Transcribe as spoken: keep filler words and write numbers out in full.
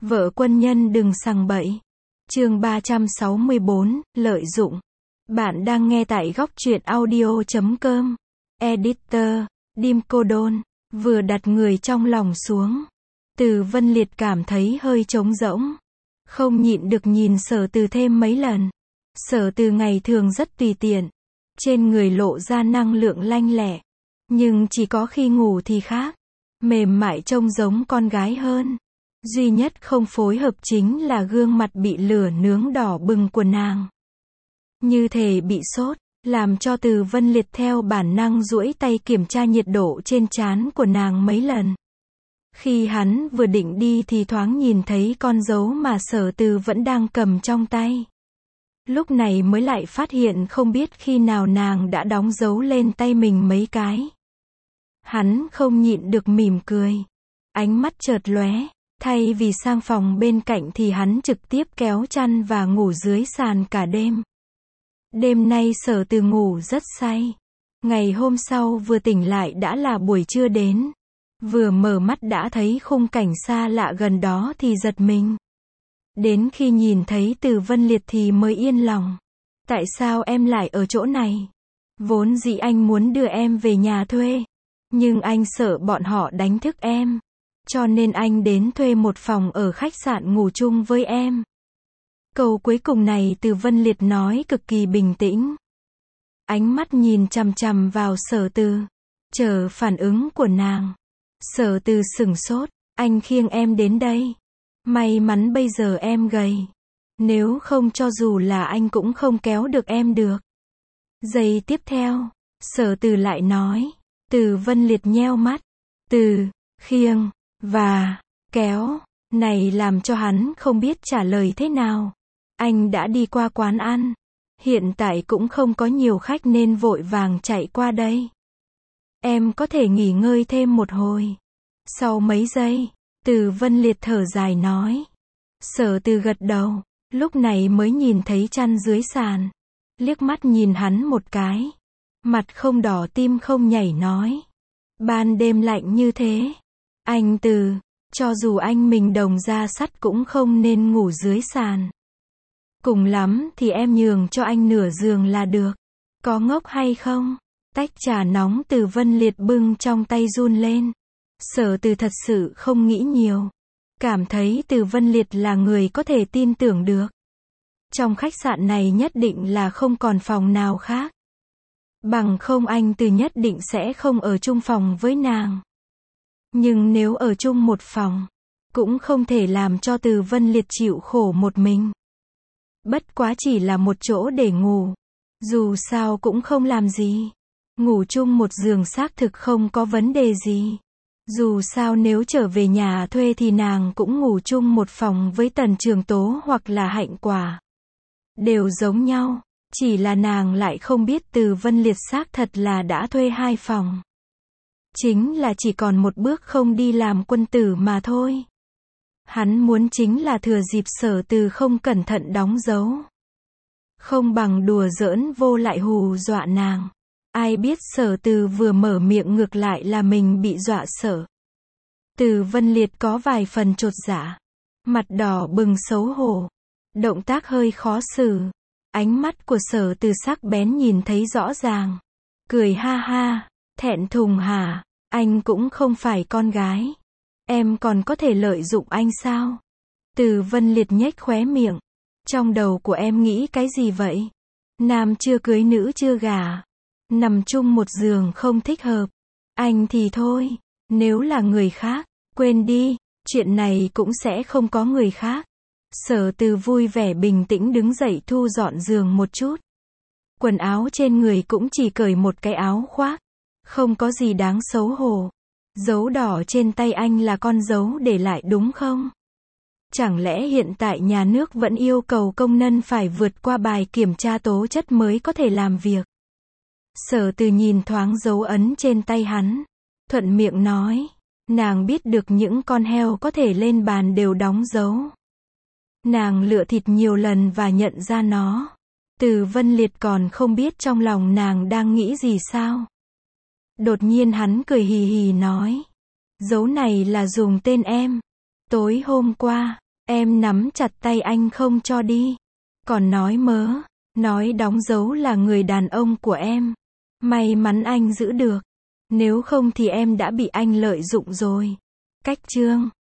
Vợ quân nhân đừng sằng bậy. Chương ba trăm sáu mươi bốn, lợi dụng. Bạn đang nghe tại góc truyện audio chấm com. Editor, Dim Cô Đôn, vừa đặt người trong lòng xuống. Từ Vân Liệt cảm thấy hơi trống rỗng. Không nhịn được nhìn Sở Từ thêm mấy lần. Sở Từ ngày thường rất tùy tiện. Trên người lộ ra năng lượng lanh lẹ. Nhưng chỉ có khi ngủ thì khác. Mềm mại trông giống con gái hơn. Duy nhất không phối hợp chính là gương mặt bị lửa nướng đỏ bừng của nàng. Như thể bị sốt, làm cho Từ Vân Liệt theo bản năng duỗi tay kiểm tra nhiệt độ trên trán của nàng mấy lần. Khi hắn vừa định đi thì thoáng nhìn thấy con dấu mà Sở Từ vẫn đang cầm trong tay. Lúc này mới lại phát hiện không biết khi nào nàng đã đóng dấu lên tay mình mấy cái. Hắn không nhịn được mỉm cười. Ánh mắt chợt lóe. Thay vì sang phòng bên cạnh thì hắn trực tiếp kéo chăn và ngủ dưới sàn cả đêm. Đêm nay Sở Từ ngủ rất say. Ngày hôm sau vừa tỉnh lại đã là buổi trưa đến. Vừa mở mắt đã thấy khung cảnh xa lạ gần đó thì giật mình. Đến khi nhìn thấy Từ Vân Liệt thì mới yên lòng. Tại sao em lại ở chỗ này? Vốn dĩ anh muốn đưa em về nhà thuê. Nhưng anh sợ bọn họ đánh thức em. Cho nên anh đến thuê một phòng ở khách sạn ngủ chung với em. Câu cuối cùng này Từ Vân Liệt nói cực kỳ bình tĩnh. Ánh mắt nhìn chằm chằm vào Sở Từ. Chờ phản ứng của nàng. Sở Từ sửng sốt. Anh khiêng em đến đây. May mắn bây giờ em gầy. Nếu không cho dù là anh cũng không kéo được em được. Giây tiếp theo, Sở Từ lại nói. Từ Vân Liệt nheo mắt. Từ, khiêng, và, kéo, này làm cho hắn không biết trả lời thế nào. Anh đã đi qua quán ăn. Hiện tại cũng không có nhiều khách nên vội vàng chạy qua đây. Em có thể nghỉ ngơi thêm một hồi. Sau mấy giây, Từ Vân Liệt thở dài nói. Sở Từ gật đầu, lúc này mới nhìn thấy chăn dưới sàn. Liếc mắt nhìn hắn một cái. Mặt không đỏ tim không nhảy nói. Ban đêm lạnh như thế. Anh Từ, cho dù anh mình đồng da sắt cũng không nên ngủ dưới sàn. Cùng lắm thì em nhường cho anh nửa giường là được. Có ngốc hay không? Tách trà nóng Từ Vân Liệt bưng trong tay run lên. Sở Từ thật sự không nghĩ nhiều. Cảm thấy Từ Vân Liệt là người có thể tin tưởng được. Trong khách sạn này nhất định là không còn phòng nào khác. Bằng không anh Từ nhất định sẽ không ở chung phòng với nàng. Nhưng nếu ở chung một phòng, cũng không thể làm cho Từ Vân Liệt chịu khổ một mình. Bất quá chỉ là một chỗ để ngủ. Dù sao cũng không làm gì. Ngủ chung một giường xác thực không có vấn đề gì. Dù sao nếu trở về nhà thuê thì nàng cũng ngủ chung một phòng với Tần Trường Tố hoặc là Hạnh Quả. Đều giống nhau. Chỉ là nàng lại không biết Từ Vân Liệt xác thật là đã thuê hai phòng. Chính là chỉ còn một bước không đi làm quân tử mà thôi. Hắn muốn chính là thừa dịp Sở Từ không cẩn thận đóng dấu. Không bằng đùa giỡn vô lại hù dọa nàng. Ai biết Sở Từ vừa mở miệng ngược lại là mình bị dọa sợ. Từ Vân Liệt có vài phần chột dạ. Mặt đỏ bừng xấu hổ. Động tác hơi khó xử. Ánh mắt của Sở Từ sắc bén nhìn thấy rõ ràng. Cười ha ha. Thẹn thùng hả? Anh cũng không phải con gái. Em còn có thể lợi dụng anh sao? Từ Vân Liệt nhếch khóe miệng. Trong đầu của em nghĩ cái gì vậy? Nam chưa cưới nữ chưa gả. Nằm chung một giường không thích hợp. Anh thì thôi. Nếu là người khác, quên đi. Chuyện này cũng sẽ không có người khác. Sở Từ vui vẻ bình tĩnh đứng dậy thu dọn giường một chút. Quần áo trên người cũng chỉ cởi một cái áo khoác. Không có gì đáng xấu hổ. Dấu đỏ trên tay anh là con dấu để lại đúng không? Chẳng lẽ hiện tại nhà nước vẫn yêu cầu công nhân phải vượt qua bài kiểm tra tố chất mới có thể làm việc? Sở Từ nhìn thoáng dấu ấn trên tay hắn. Thuận miệng nói. Nàng biết được những con heo có thể lên bàn đều đóng dấu. Nàng lựa thịt nhiều lần và nhận ra nó. Từ Vân Liệt còn không biết trong lòng nàng đang nghĩ gì sao? Đột nhiên hắn cười hì hì nói. Dấu này là dùng tên em. Tối hôm qua, Em nắm chặt tay anh không cho đi. Còn nói mớ, nói đóng dấu là người đàn ông của em. May mắn anh giữ được. Nếu không thì em đã bị anh lợi dụng rồi. Cách chương